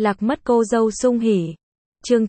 Lạc mất cô dâu sung hỉ. Chương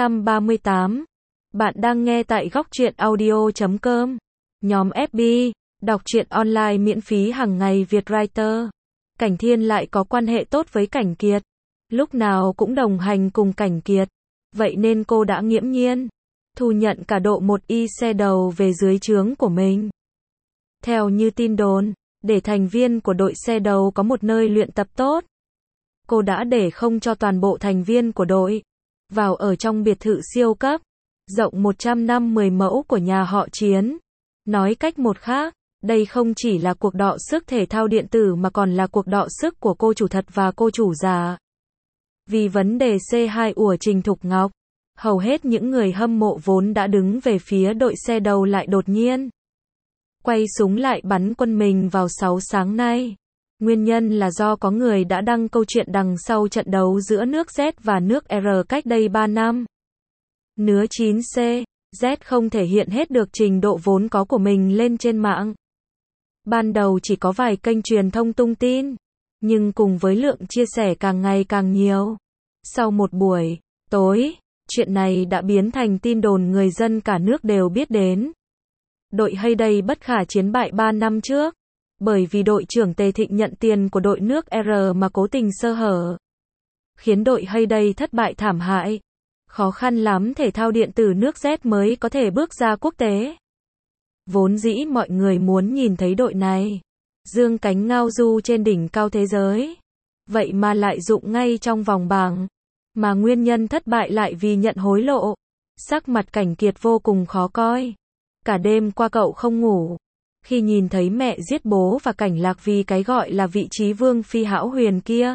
938. Bạn đang nghe tại góc truyện audio.com. Nhóm FB, đọc truyện online miễn phí hàng ngày Việt Writer. Cảnh Thiên lại có quan hệ tốt với Cảnh Kiệt. Lúc nào cũng đồng hành cùng Cảnh Kiệt. Vậy nên cô đã nghiễm nhiên thu nhận cả độ 1Y xe đầu về dưới trướng của mình. Theo như tin đồn, để thành viên của đội xe đầu có một nơi luyện tập tốt, cô đã để không cho toàn bộ thành viên của đội vào ở trong biệt thự siêu cấp, rộng 150 mẫu của nhà họ Chiến. Nói cách một khác, đây không chỉ là cuộc đọ sức thể thao điện tử mà còn là cuộc đọ sức của cô chủ thật và cô chủ giả. Vì vấn đề C2 của Trình Thục Ngọc, hầu hết những người hâm mộ vốn đã đứng về phía đội xe đầu lại đột nhiên quay súng lại bắn quân mình vào 6 sáng nay. Nguyên nhân là do có người đã đăng câu chuyện đằng sau trận đấu giữa nước Z và nước R cách đây 3 năm. Nứa 9C, Z không thể hiện hết được trình độ vốn có của mình lên trên mạng. Ban đầu chỉ có vài kênh truyền thông tung tin, nhưng cùng với lượng chia sẻ càng ngày càng nhiều, sau một buổi tối, chuyện này đã biến thành tin đồn người dân cả nước đều biết đến. Đội Hayday bất khả chiến bại 3 năm trước, bởi vì đội trưởng Tề Thịnh nhận tiền của đội nước R mà cố tình sơ hở, khiến đội Hayday thất bại thảm hại. Khó khăn lắm thể thao điện tử nước Z mới có thể bước ra quốc tế. Vốn dĩ mọi người muốn nhìn thấy đội này dương cánh ngao du trên đỉnh cao thế giới, vậy mà lại rụng ngay trong vòng bảng. Mà nguyên nhân thất bại lại vì nhận hối lộ. Sắc mặt Cảnh Kiệt vô cùng khó coi. Cả đêm qua cậu không ngủ. Khi nhìn thấy mẹ giết bố và Cảnh Lạc vì cái gọi là vị trí vương phi hão huyền kia,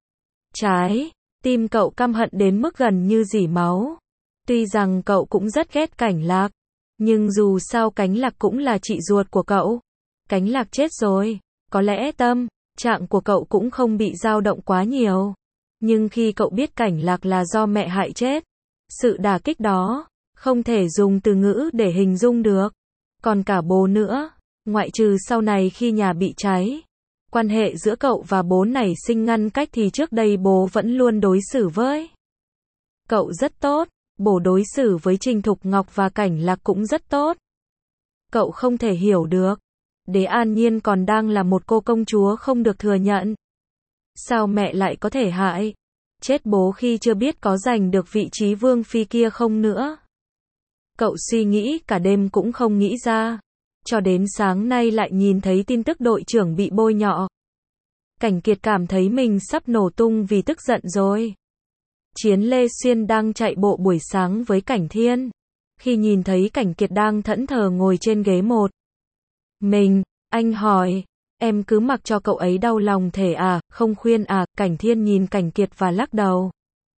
trái tim cậu căm hận đến mức gần như rỉ máu. Tuy rằng cậu cũng rất ghét Cảnh Lạc, nhưng dù sao Cảnh Lạc cũng là chị ruột của cậu. Cảnh Lạc chết rồi, có lẽ tâm trạng của cậu cũng không bị dao động quá nhiều. Nhưng khi cậu biết Cảnh Lạc là do mẹ hại chết, sự đả kích đó không thể dùng từ ngữ để hình dung được. Còn cả bố nữa, ngoại trừ sau này khi nhà bị cháy, quan hệ giữa cậu và bố nảy sinh ngăn cách thì trước đây bố vẫn luôn đối xử với cậu rất tốt. Bố đối xử với Trình Thục Ngọc và Cảnh Lạc cũng rất tốt. Cậu không thể hiểu được, Đế An Nhiên còn đang là một cô công chúa không được thừa nhận. Sao mẹ lại có thể hại chết bố khi chưa biết có giành được vị trí vương phi kia không nữa. Cậu suy nghĩ cả đêm cũng không nghĩ ra. Cho đến sáng nay lại nhìn thấy tin tức đội trưởng bị bôi nhọ. Cảnh Kiệt cảm thấy mình sắp nổ tung vì tức giận rồi. Chiến Lê Xuyên đang chạy bộ buổi sáng với Cảnh Thiên. Khi nhìn thấy Cảnh Kiệt đang thẫn thờ ngồi trên ghế một mình, anh hỏi, em cứ mặc cho cậu ấy đau lòng thể à, không khuyên à? Cảnh Thiên nhìn Cảnh Kiệt và lắc đầu.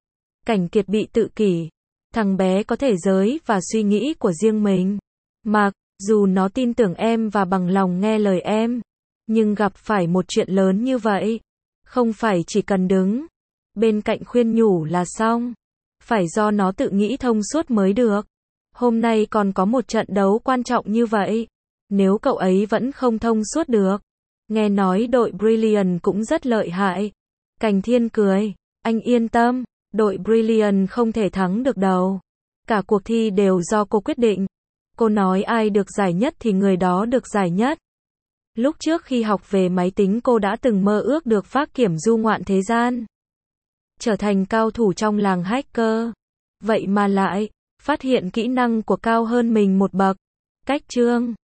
Cảnh Kiệt bị tự kỷ. Thằng bé có thể giới và suy nghĩ của riêng mình. Mặc dù nó tin tưởng em và bằng lòng nghe lời em, nhưng gặp phải một chuyện lớn như vậy, không phải chỉ cần đứng bên cạnh khuyên nhủ là xong. Phải do nó tự nghĩ thông suốt mới được. Hôm nay còn có một trận đấu quan trọng như vậy. Nếu cậu ấy vẫn không thông suốt được. Nghe nói đội Brilliant cũng rất lợi hại. Cảnh Thiên cười. Anh yên tâm, đội Brilliant không thể thắng được đâu. Cả cuộc thi đều do cô quyết định. Cô nói ai được giải nhất thì người đó được giải nhất. Lúc trước khi học về máy tính cô đã từng mơ ước được phác kiểm du ngoạn thế gian, trở thành cao thủ trong làng hacker. Vậy mà lại phát hiện kỹ năng của cao hơn mình một bậc. Cách chương